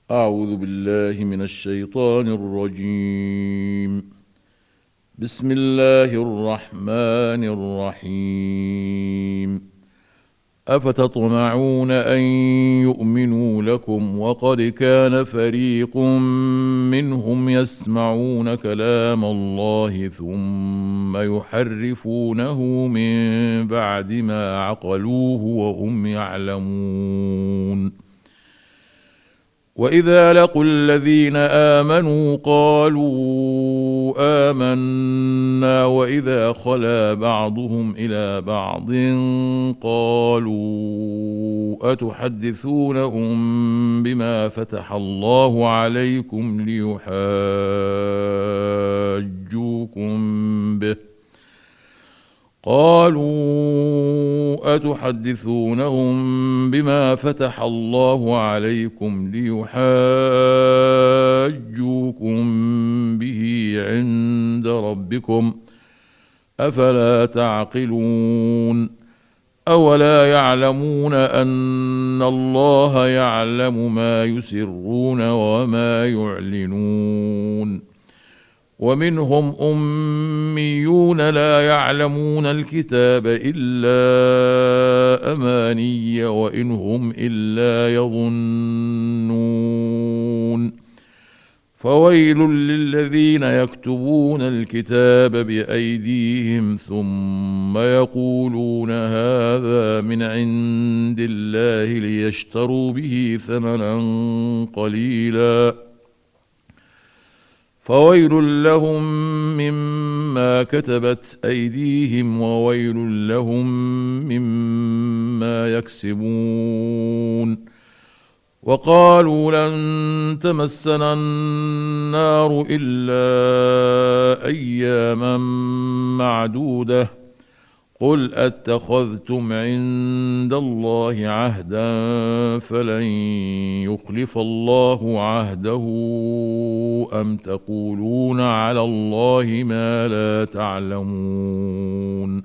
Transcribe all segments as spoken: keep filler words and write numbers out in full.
أعوذ بالله من الشيطان الرجيم. بسم الله الرحمن الرحيم. أفتطمعون أن يؤمنوا لكم وقد كان فريق منهم يسمعون كلام الله ثم يحرفونه من بعد ما عقلوه وهم يعلمون. وإذا لقوا الذين آمنوا قالوا آمنا وإذا خلا بعضهم إلى بعض قالوا أتحدثونهم بما فتح الله عليكم ليحاجوكم به قالوا أتحدثونهم بما فتح الله عليكم ليحاجوكم به عند ربكم أفلا تعقلون. أولا يعلمون أن الله يعلم ما يسرون وما يعلنون. ومنهم أميون لا يعلمون الكتاب إلا أماني وإن هم إلا يظنون. فويل للذين يكتبون الكتاب بأيديهم ثم يقولون هذا من عند الله ليشتروا به ثمنا قليلا فويل لهم مما كتبت أيديهم وويل لهم مما يكسبون. وقالوا لن تمسنا النار إلا أياما معدودة قل أتخذتم عند الله عهدا فلن يخلف الله عهده أم تقولون على الله ما لا تعلمون.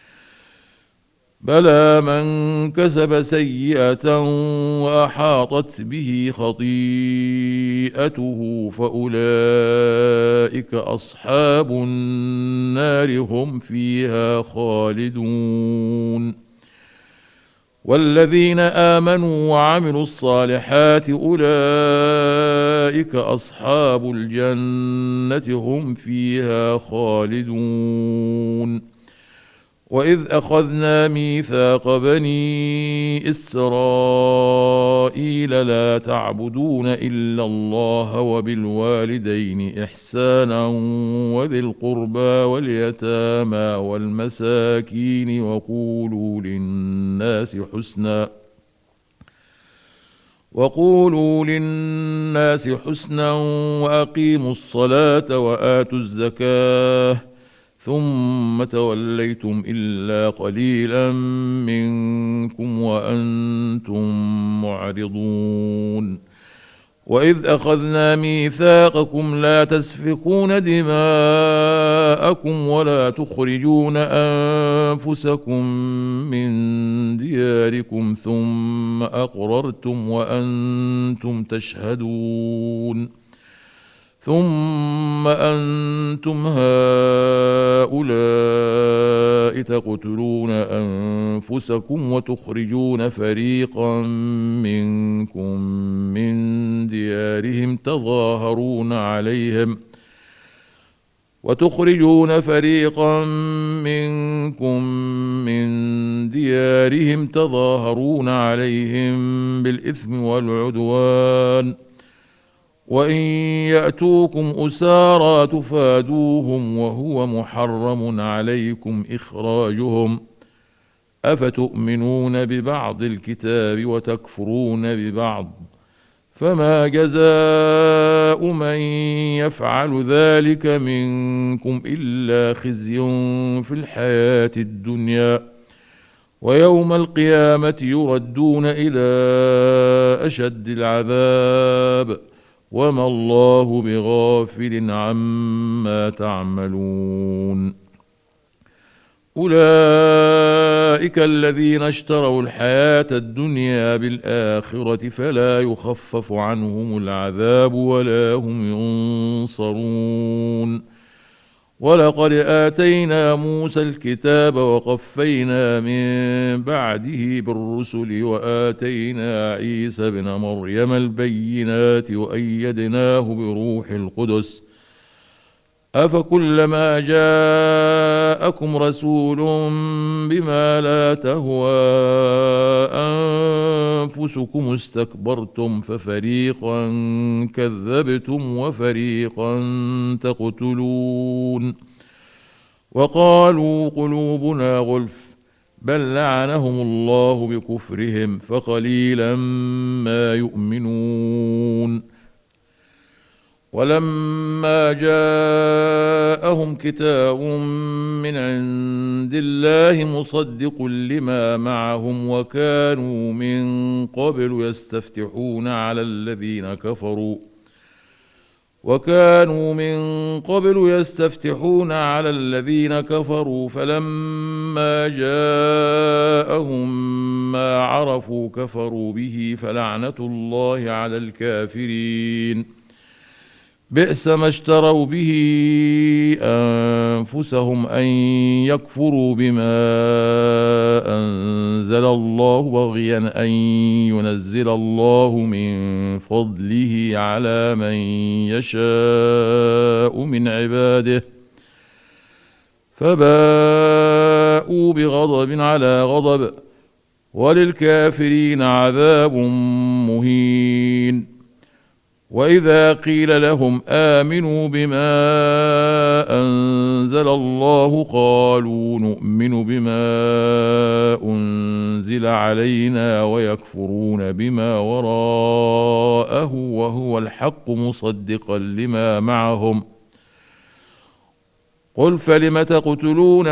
بلى من كسب سيئة وأحاطت به خطيئته فأولئك أصحاب النار هم فيها خالدون. والذين آمنوا وعملوا الصالحات أولئك أصحاب الجنة هم فيها خالدون. وإذ أخذنا ميثاق بني إسرائيل لا تعبدون إلا الله وبالوالدين إحسانا وذي القربى واليتامى والمساكين وقولوا للناس حسنا وقولوا للناس حسنا وأقيموا الصلاة وآتوا الزكاة ثم توليتم إلا قليلا منكم وأنتم معرضون. وإذ أخذنا ميثاقكم لا تسفكون دماءكم ولا تخرجون أنفسكم من دياركم ثم أقررتم وأنتم تشهدون. ثم أنتم هؤلاء تقتلون أنفسكم وتخرجون فريقا منكم من ديارهم تظاهرون عليهم وتخرجون فريقا منكم من ديارهم تظاهرون عليهم بالإثم والعدوان وإن يأتوكم أسارى تفادوهم وهو محرم عليكم إخراجهم أفتؤمنون ببعض الكتاب وتكفرون ببعض فما جزاء من يفعل ذلك منكم إلا خزي في الحياة الدنيا ويوم القيامة يردون إلى أشد العذاب وما الله بغافل عما تعملون. أولئك الذين اشتروا الحياة الدنيا بالآخرة فلا يخفف عنهم العذاب ولا هم ينصرون. ولقد آتينا موسى الكتاب وقفينا من بعده بالرسل وآتينا عيسى ابن مريم البينات وأيدناه بروح القدس أفكلما جاءكم رسول بما لا تهوى أنفسكم استكبرتم ففريقا كذبتم وفريقا تقتلون. وقالوا قلوبنا غلف بل لعنهم الله بكفرهم فقليلا ما يؤمنون. ولما جاءهم كتاب من عند الله مصدق لما معهم وكانوا من قبل يستفتحون على الذين كفروا وكانوا من قبل يستفتحون على الذين كفروا فلما جاءهم ما عرفوا كفروا به فلعنة الله على الكافرين. بئس ما اشتروا به أنفسهم أن يكفروا بما أنزل الله بغيا أن ينزل الله من فضله على من يشاء من عباده فباءوا بغضب على غضب وللكافرين عذاب مهين. وإذا قيل لهم آمنوا بما أنزل الله قالوا نؤمن بما أنزل علينا ويكفرون بما وراءه وهو الحق مصدقا لما معهم. قل فلم تقتلون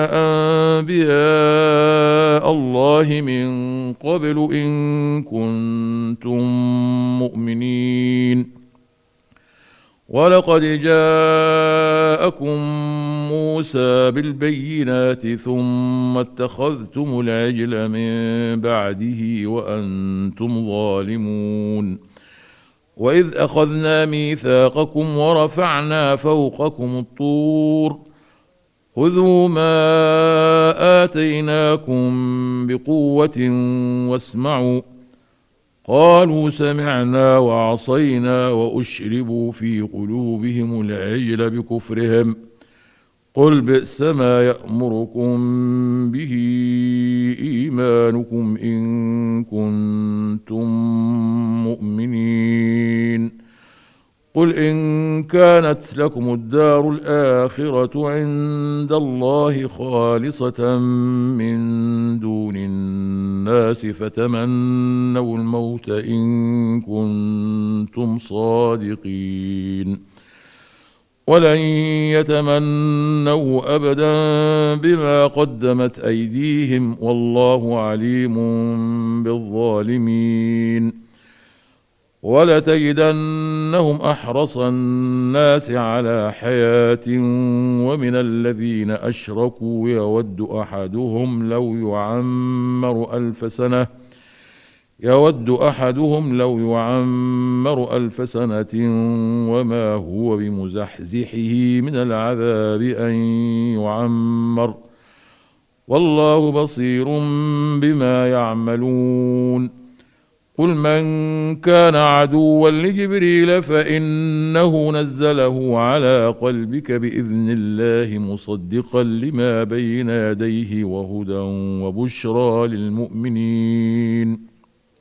أنبياء الله من قبل إن كنتم مؤمنين. ولقد جاءكم موسى بالبينات ثم اتخذتم العجل من بعده وأنتم ظالمون. وإذ أخذنا ميثاقكم ورفعنا فوقكم الطور خذوا ما آتيناكم بقوة واسمعوا قالوا سمعنا وعصينا وأشربوا في قلوبهم العجل بكفرهم قل بئس ما يأمركم به إيمانكم إن كنتم مؤمنين. قل إن كانت لكم الدار الآخرة عند الله خالصة من دون الناس فتمنوا الموت إن كنتم صادقين ولن يتمنوا أبدا بما قدمت أيديهم والله عليم بالظالمين. ولتجدنهم أحرص الناس على حياة ومن الذين أشركوا يود أحدهم لو يعمر ألف سنة يود أحدهم لو يعمر ألف سنة وما هو بمزحزحه من العذاب أن يعمر والله بصير بما يعملون. قل من كان عدوا لجبريل فإنه نزله على قلبك بإذن الله مصدقا لما بين يديه وهدى وبشرى للمؤمنين.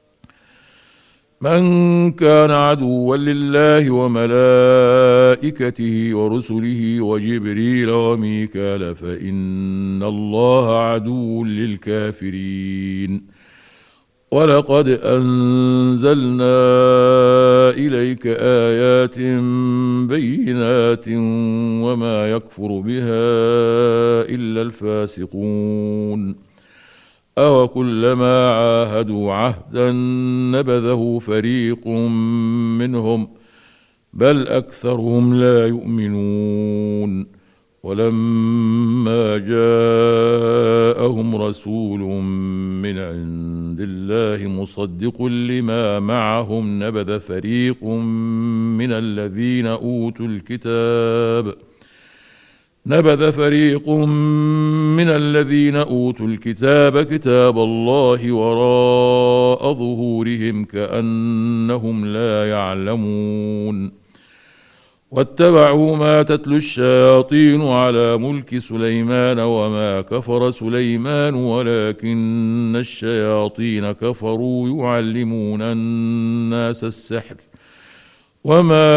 من كان عدوا لله وملائكته ورسله وجبريل وميكال فإن الله عدو للكافرين. ولقد أنزلنا إليك آيات بينات وما يكفر بها إلا الفاسقون. أو كلما عاهدوا عهدا نبذه فريق منهم بل أكثرهم لا يؤمنون. ولما جاءهم رسول من عند الله مصدق لما معهم نبذ فريق من الذين أوتوا الكتاب نبذ فريق من الذين أوتوا الكتاب كتاب الله وراء ظهورهم كأنهم لا يعلمون واتبعوا ما تتلو الشياطين على ملك سليمان وما كفر سليمان ولكن الشياطين كفروا يعلمون الناس السحر وما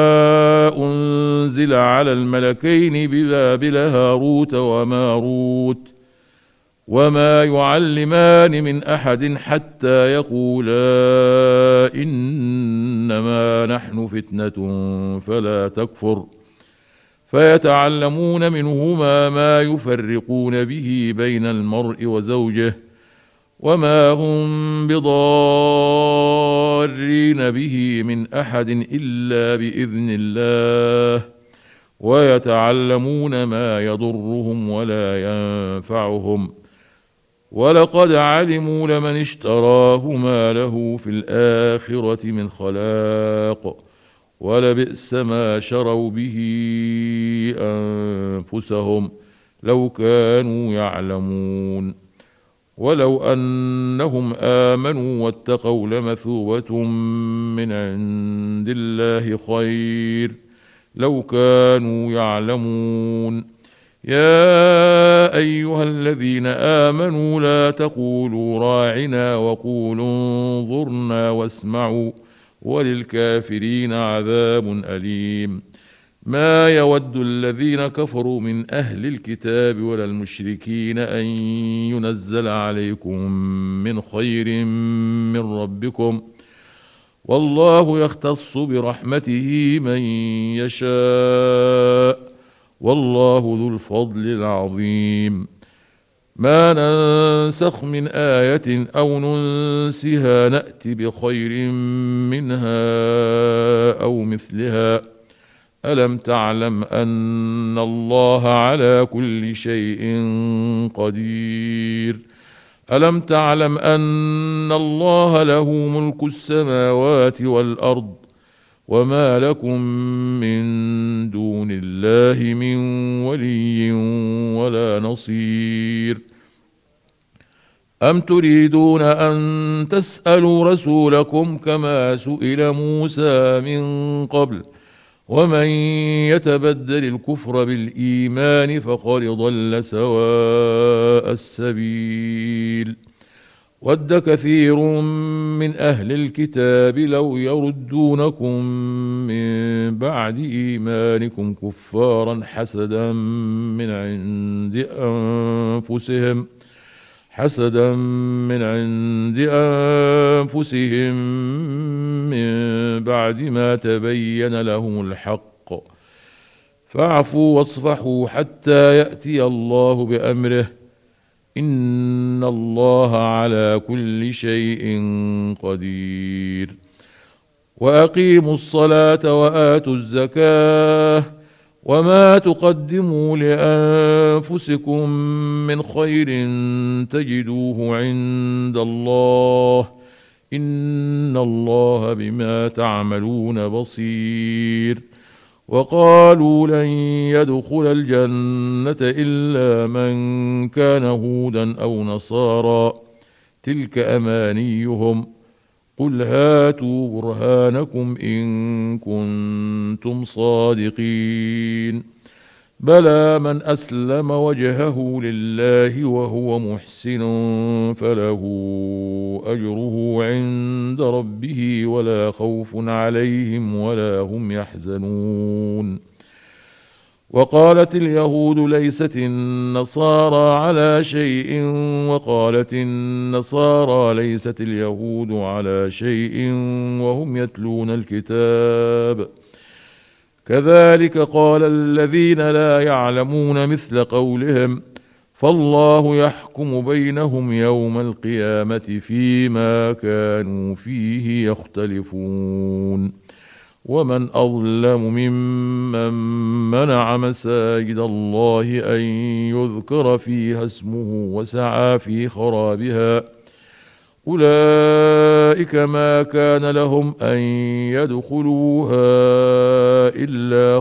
أنزل على الملكين ببابل هاروت وماروت وما يعلمان من أحد حتى يقولا إنما نحن فتنة فلا تكفر فيتعلمون منهما ما يفرقون به بين المرء وزوجه وما هم بضارين به من أحد إلا بإذن الله ويتعلمون ما يضرهم ولا ينفعهم ولقد علموا لمن اشتراه ما له في الآخرة من خلاق ولبئس ما شروا به أنفسهم لو كانوا يعلمون ولو أنهم آمنوا واتقوا لمثوبة من عند الله خير لو كانوا يعلمون يا أيها الذين آمنوا لا تقولوا راعنا وقولوا انظرنا واسمعوا وللكافرين عذاب أليم ما يود الذين كفروا من أهل الكتاب ولا المشركين أن ينزل عليكم من خير من ربكم والله يختص برحمته من يشاء والله ذو الفضل العظيم ما ننسخ من آية أو ننسها نأت بخير منها أو مثلها ألم تعلم أن الله على كل شيء قدير ألم تعلم أن الله له ملك السماوات والأرض وما لكم من دون الله من ولي ولا نصير أم تريدون أن تسألوا رسولكم كما سئل موسى من قبل ومن يتبدل الكفر بالإيمان فقد ضل سواء السبيل ود كثير من أهل الكتاب لو يردونكم من بعد إيمانكم كفارا حسدا من عند أنفسهم حسدا من عند أنفسهم من بعد ما تبين لهم الحق فاعفوا واصفحوا حتى يأتي الله بأمره إن الله على كل شيء قدير وأقيموا الصلاة وآتوا الزكاة وما تقدموا لأنفسكم من خير تجدوه عند الله إن الله بما تعملون بصير وقالوا لن يدخل الجنة إلا من كان هودا أو نصارى تلك أمانيهم قل هاتوا برهانكم إن كنتم صادقين بلى من أسلم وجهه لله وهو محسن فله أجره عند ربه ولا خوف عليهم ولا هم يحزنون وقالت اليهود ليست النصارى على شيء وقالت النصارى ليست اليهود على شيء وهم يتلون الكتاب كذلك قال الذين لا يعلمون مثل قولهم فالله يحكم بينهم يوم القيامة فيما كانوا فيه يختلفون ومن أظلم ممن منع مساجد الله أن يذكر فيها اسمه وسعى في خرابها أولئك ما كان لهم أن يدخلوها إلا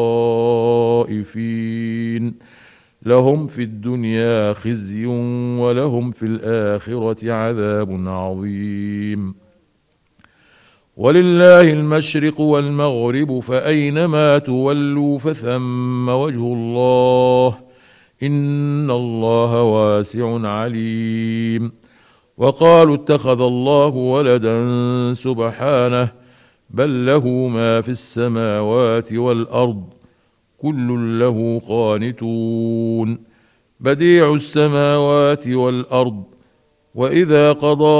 خائفين لهم في الدنيا خزي ولهم في الآخرة عذاب عظيم ولله المشرق والمغرب فأينما تولوا فثم وجه الله إن الله واسع عليم وقالوا اتخذ الله ولدا سبحانه بل له ما في السماوات والأرض كل له قانتون بديع السماوات والأرض وإذا قضى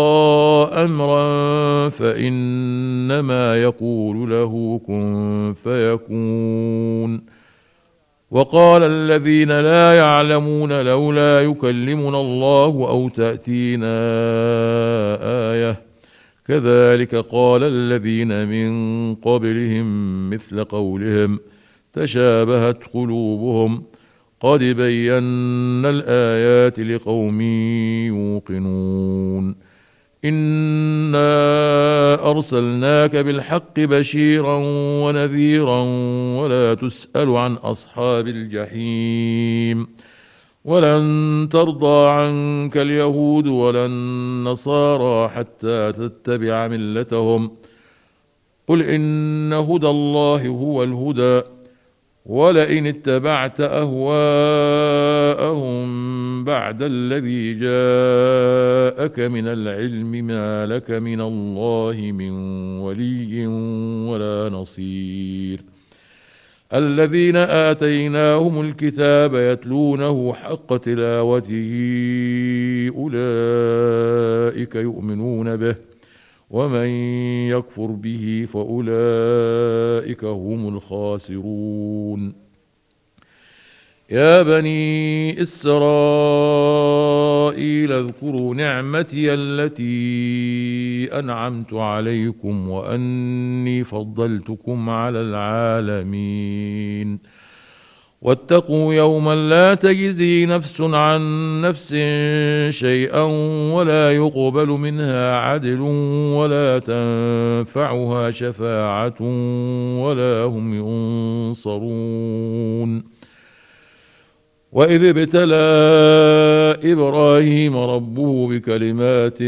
أمرا فإنما يقول له كن فيكون وقال الذين لا يعلمون لولا يكلمنا الله أو تأتينا آية كذلك قال الذين من قبلهم مثل قولهم تشابهت قلوبهم قد بينا الآيات لقوم يوقنون إنا أرسلناك بالحق بشيرا ونذيرا ولا تسأل عن أصحاب الجحيم ولن ترضى عنك اليهود ولا النصارى حتى تتبع ملتهم قل إن هدى الله هو الهدى ولئن اتبعت أهواءهم بعد الذي جاءك من العلم ما لك من الله من ولي ولا نصير الذين آتيناهم الكتاب يتلونه حق تلاوته أولئك يؤمنون به ومن يكفر به فأولئك هم الخاسرون يا بني إسرائيل اذكروا نعمتي التي أنعمت عليكم وأني فضلتكم على العالمين واتقوا يوما لا تجزي نفس عن نفس شيئا ولا يقبل منها عدل ولا تنفعها شفاعة ولا هم ينصرون وإذ ابتلى إبراهيم ربه بكلمات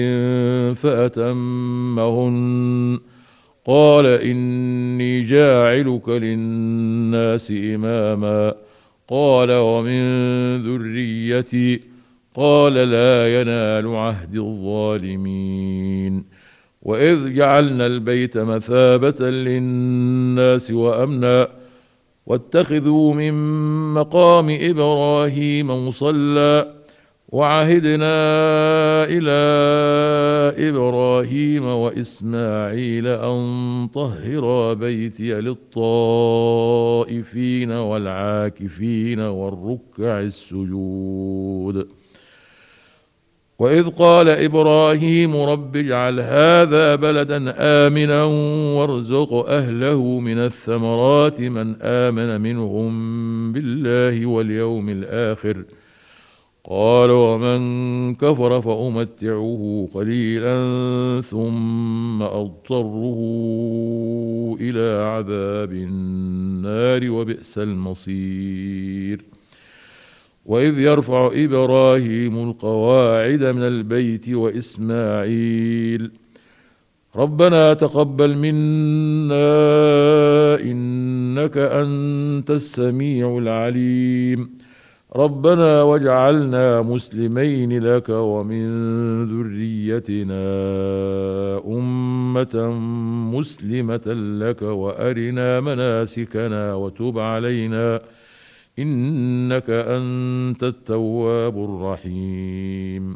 فأتمهن قال إني جاعلك للناس إماما قال ومن ذريتي قال لا ينال عهد الظالمين وإذ جعلنا البيت مثابة للناس وأمنا واتخذوا من مقام إبراهيم مصلى وعهدنا إلى إبراهيم وإسماعيل أن طهرا بيتي للطائفين والعاكفين والركع السجود وإذ قال إبراهيم رب اجعل هذا بلدا آمنا وارزق أهله من الثمرات من آمن منهم بالله واليوم الآخر قال ومن كفر فأمتعه قليلا ثم أضطره إلى عذاب النار وبئس المصير وإذ يرفع إبراهيم القواعد من البيت وإسماعيل ربنا تقبل منا إنك أنت السميع العليم ربنا واجعلنا مسلمين لك ومن ذريتنا أمة مسلمة لك وأرنا مناسكنا وتب علينا إنك أنت التواب الرحيم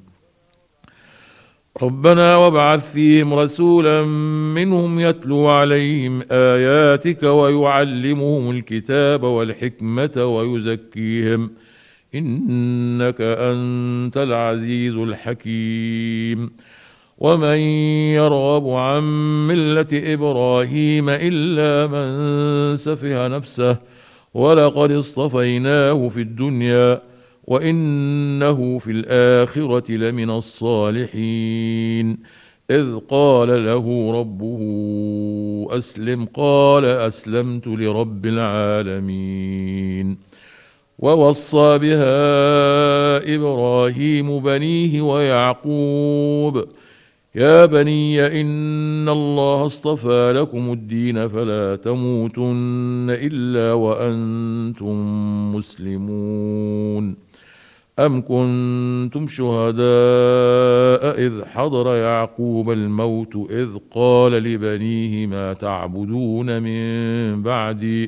ربنا وابعث فيهم رسولا منهم يتلو عليهم آياتك ويعلمهم الكتاب والحكمة ويزكيهم إنك أنت العزيز الحكيم ومن يرغب عن ملة إبراهيم إلا من سفه نفسه ولقد اصطفيناه في الدنيا وإنه في الآخرة لمن الصالحين إذ قال له ربه أسلم قال أسلمت لرب العالمين ووصى بها إبراهيم بنيه ويعقوب يا بني إن الله اصطفى لكم الدين فلا تموتن إلا وأنتم مسلمون أم كنتم شهداء إذ حضر يعقوب الموت إذ قال لبنيه ما تعبدون من بعدي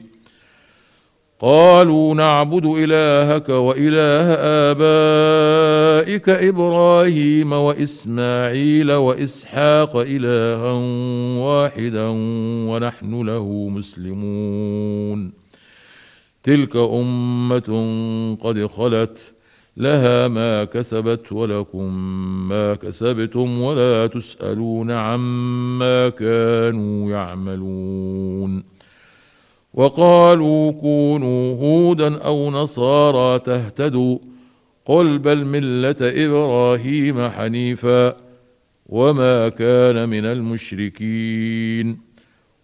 قالوا نعبد إلهك وإله آبائك إبراهيم وإسماعيل وإسحاق إلها واحدا ونحن له مسلمون تلك أمة قد خلت لها ما كسبت ولكم ما كسبتم ولا تسألون عما كانوا يعملون وقالوا كونوا هودا أو نصارى تهتدوا قل بل ملة إبراهيم حنيفا وما كان من المشركين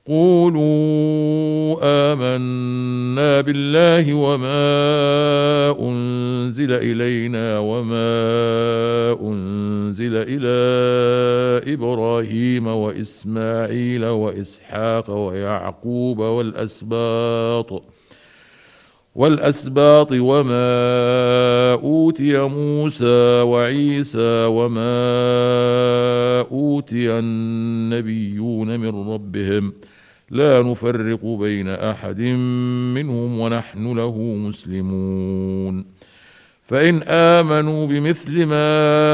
قولوا آمنا بالله وما أنزل إلينا وما أنزل إلى إبراهيم وإسماعيل وإسحاق ويعقوب والأسباط والأسباط وما أوتي موسى وعيسى وما أوتي النبيون من ربهم لا نفرق بين أحد منهم ونحن له مسلمون فإن آمنوا بمثل ما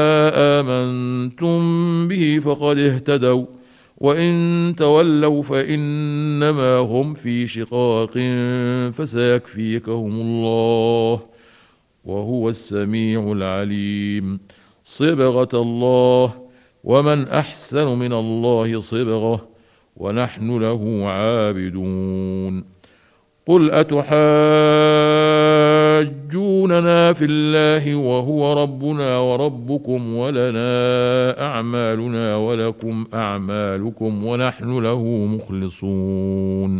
آمنتم به فقد اهتدوا وإن تولوا فإنما هم في شقاق فسيكفيكهم الله وهو السميع العليم صبغة الله ومن أحسن من الله صبغة ونحن له عابدون قل أتحاجوننا في الله وهو ربنا وربكم ولنا أعمالنا ولكم أعمالكم ونحن له مخلصون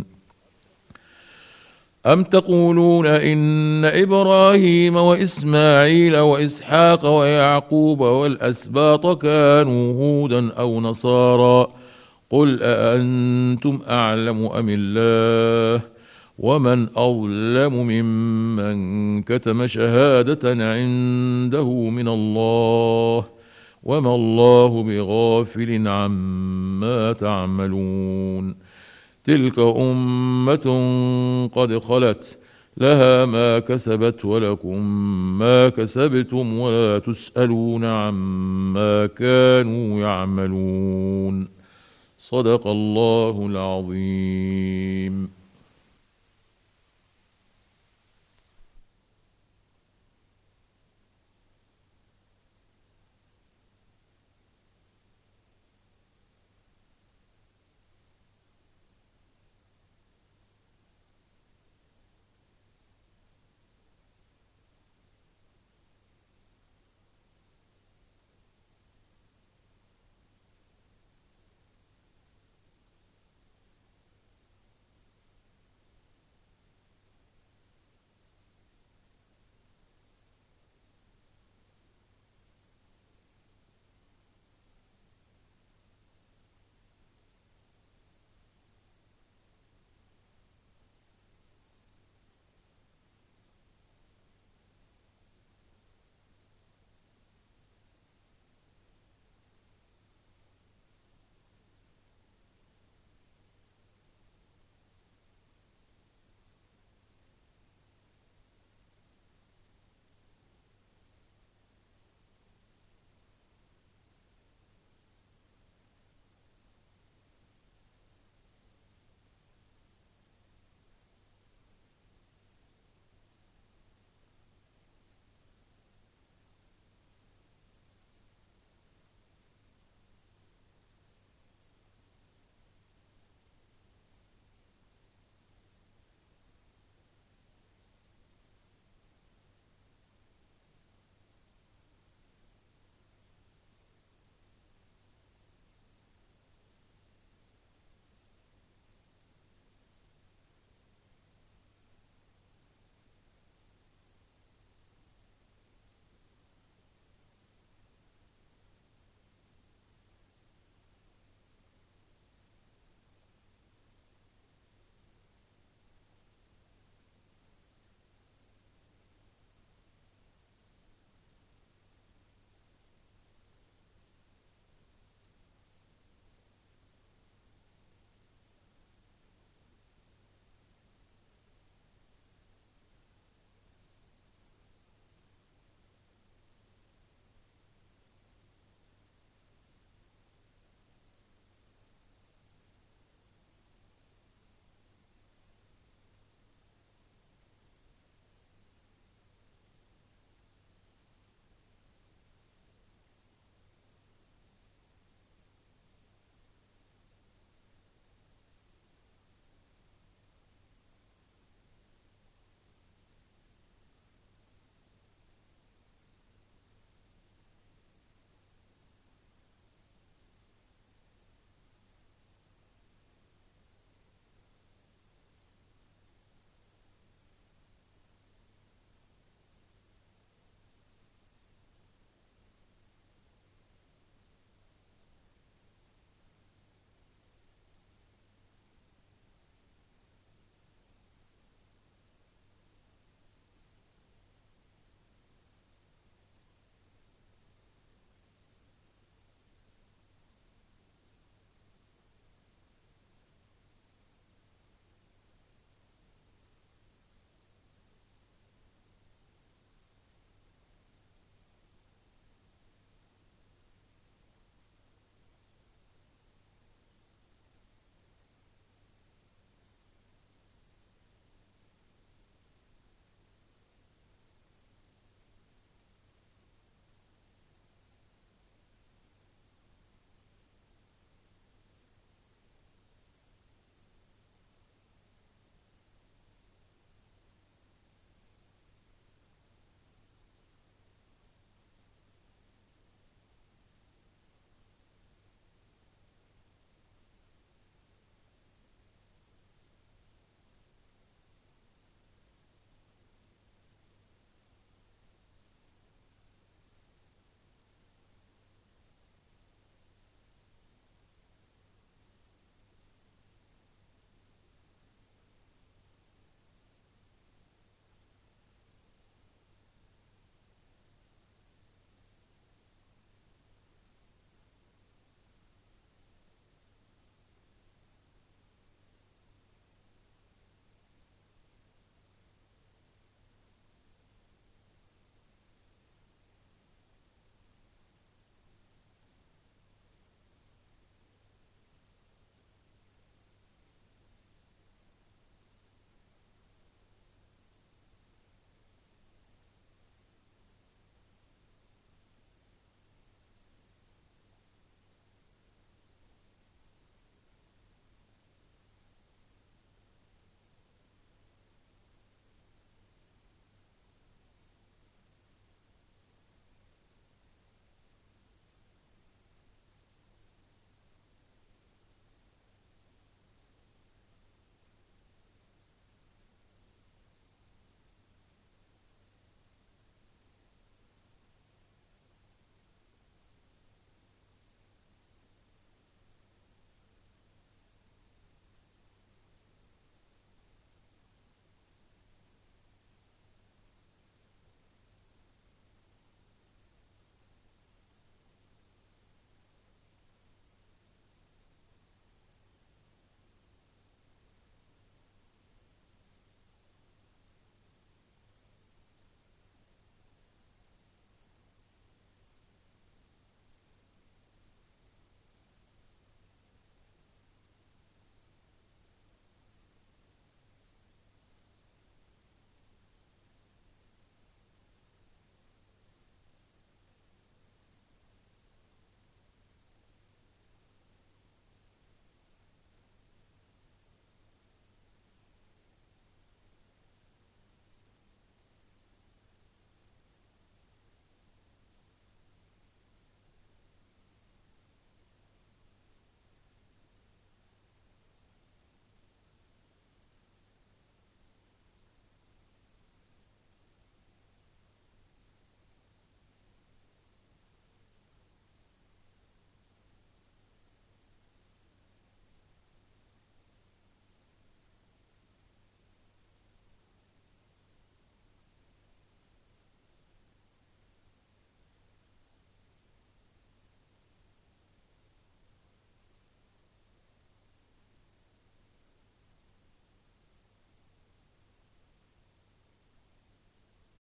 أم تقولون إن إبراهيم وإسماعيل وإسحاق ويعقوب والأسباط كانوا هودا أو نصارى قل أأنتم أعلم أم الله ومن أظلم ممن كتم شهادة عنده من الله وما الله بغافل عما تعملون تلك أمة قد خلت لها ما كسبت ولكم ما كسبتم ولا تسألون عما كانوا يعملون صدق الله العظيم.